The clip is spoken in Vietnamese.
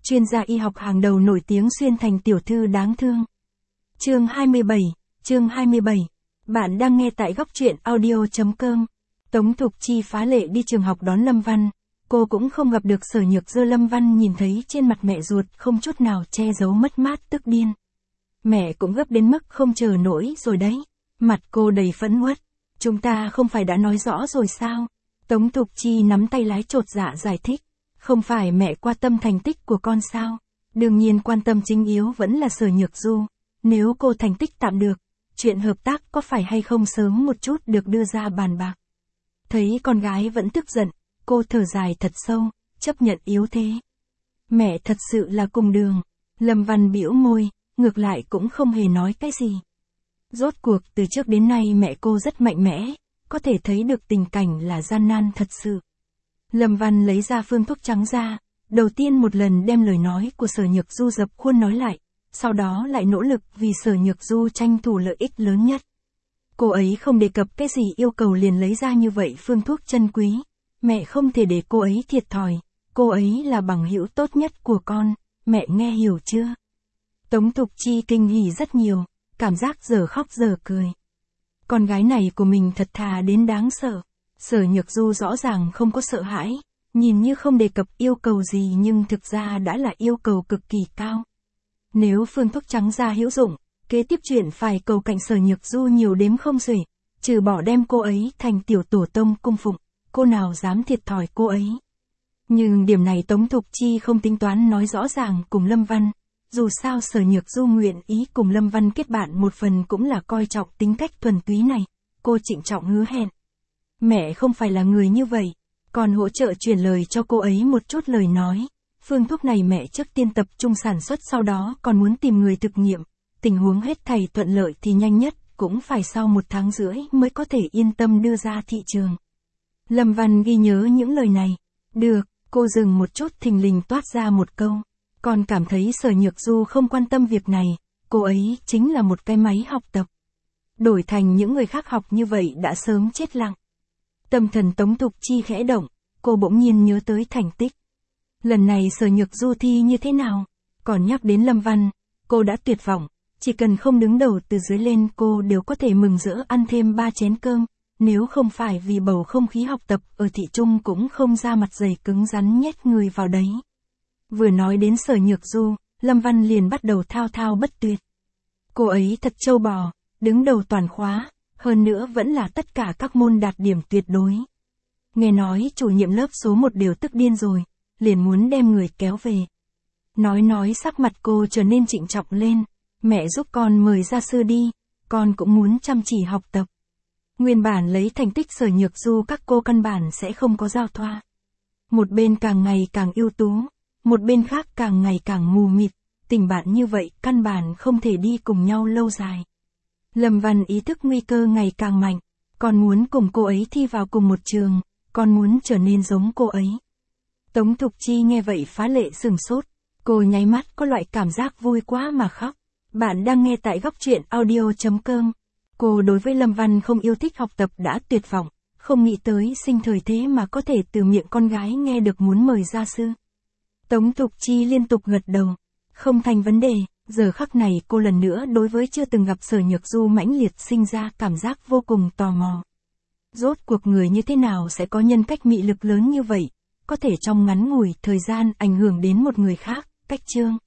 chuyên gia y học hàng đầu nổi tiếng xuyên thành tiểu thư đáng thương. Chương 27. Bạn đang nghe tại góc truyện audio.com. Tống Thục Chi phá lệ đi trường học đón Lâm Văn. Cô cũng không gặp được Sở Nhược Dư. Lâm Văn nhìn thấy trên mặt mẹ ruột không chút nào che giấu mất mát tức điên. Mẹ cũng gấp đến mức không chờ nổi rồi đấy. Mặt cô đầy phẫn uất. Chúng ta không phải đã nói rõ rồi sao? Tống Thục Chi nắm tay lái chột dạ giải thích. Không phải mẹ quan tâm thành tích của con sao? Đương nhiên quan tâm chính yếu vẫn là Sở Nhược Du. Nếu cô thành tích tạm được, chuyện hợp tác có phải hay không sớm một chút được đưa ra bàn bạc. Thấy con gái vẫn tức giận, cô thở dài thật sâu, chấp nhận yếu thế. Mẹ thật sự là cùng đường. Lâm Văn bĩu môi, ngược lại cũng không hề nói cái gì. Rốt cuộc từ trước đến nay mẹ cô rất mạnh mẽ, có thể thấy được tình cảnh là gian nan thật sự. Lâm Văn lấy ra phương thuốc trắng ra, đầu tiên một lần đem lời nói của Sở Nhược Du dập khuôn nói lại, sau đó lại nỗ lực vì Sở Nhược Du tranh thủ lợi ích lớn nhất. Cô ấy không đề cập cái gì yêu cầu liền lấy ra như vậy phương thuốc chân quý. Mẹ không thể để cô ấy thiệt thòi, cô ấy là bằng hữu tốt nhất của con, mẹ nghe hiểu chưa? Tống Thục Chi kinh hỉ rất nhiều, cảm giác giờ khóc giờ cười. Con gái này của mình thật thà đến đáng sợ. Sở Nhược Du rõ ràng không có sợ hãi, nhìn như không đề cập yêu cầu gì nhưng thực ra đã là yêu cầu cực kỳ cao. Nếu phương thuốc trắng ra hữu dụng, kế tiếp chuyện phải cầu cạnh Sở Nhược Du nhiều đếm không xuể, trừ bỏ đem cô ấy thành tiểu tổ tông cung phụng, cô nào dám thiệt thòi cô ấy. Nhưng điểm này Tống Thục Chi không tính toán nói rõ ràng cùng Lâm Văn, dù sao Sở Nhược Du nguyện ý cùng Lâm Văn kết bạn một phần cũng là coi trọng tính cách thuần túy này, cô trịnh trọng hứa hẹn. Mẹ không phải là người như vậy, còn hỗ trợ truyền lời cho cô ấy một chút lời nói. Phương thuốc này mẹ trước tiên tập trung sản xuất, sau đó còn muốn tìm người thực nghiệm. Tình huống hết thảy thuận lợi thì nhanh nhất cũng phải sau 1 tháng rưỡi mới có thể yên tâm đưa ra thị trường. Lâm Văn ghi nhớ những lời này. Được, cô dừng một chút thình lình toát ra một câu. Còn cảm thấy Sở Nhược Du không quan tâm việc này, cô ấy chính là một cái máy học tập. Đổi thành những người khác học như vậy đã sớm chết lặng. Tâm thần Tống Thục Chi khẽ động, cô bỗng nhiên nhớ tới thành tích. Lần này Sở Nhược Du thi như thế nào? Còn nhắc đến Lâm Văn, cô đã tuyệt vọng, chỉ cần không đứng đầu từ dưới lên cô đều có thể mừng rỡ ăn thêm 3 chén cơm, nếu không phải vì bầu không khí học tập ở thị trung cũng không ra mặt dày cứng rắn nhét người vào đấy. Vừa nói đến Sở Nhược Du, Lâm Văn liền bắt đầu thao thao bất tuyệt. Cô ấy thật trâu bò, đứng đầu toàn khóa, hơn nữa vẫn là tất cả các môn đạt điểm tuyệt đối. Nghe nói chủ nhiệm lớp số 1 đều tức điên rồi, liền muốn đem người kéo về. Nói sắc mặt cô trở nên trịnh trọng lên, mẹ giúp con mời gia sư đi, con cũng muốn chăm chỉ học tập. Nguyên bản lấy thành tích Sở Nhược Du các cô căn bản sẽ không có giao thoa. Một bên càng ngày càng ưu tú, một bên khác càng ngày càng mù mịt, tình bạn như vậy căn bản không thể đi cùng nhau lâu dài. Lâm Văn ý thức nguy cơ ngày càng mạnh, con muốn cùng cô ấy thi vào cùng một trường, con muốn trở nên giống cô ấy. Tống Thục Chi nghe vậy phá lệ sừng sốt, cô nháy mắt có loại cảm giác vui quá mà khóc. Bạn đang nghe tại góc truyện audio.com. Cô đối với Lâm Văn không yêu thích học tập đã tuyệt vọng, không nghĩ tới sinh thời thế mà có thể từ miệng con gái nghe được muốn mời gia sư. Tống Thục Chi liên tục gật đầu, không thành vấn đề. Giờ khắc này cô lần nữa đối với chưa từng gặp Sở Nhược Du mãnh liệt sinh ra cảm giác vô cùng tò mò. Rốt cuộc người như thế nào sẽ có nhân cách mị lực lớn như vậy, có thể trong ngắn ngủi thời gian ảnh hưởng đến một người khác, cách chương.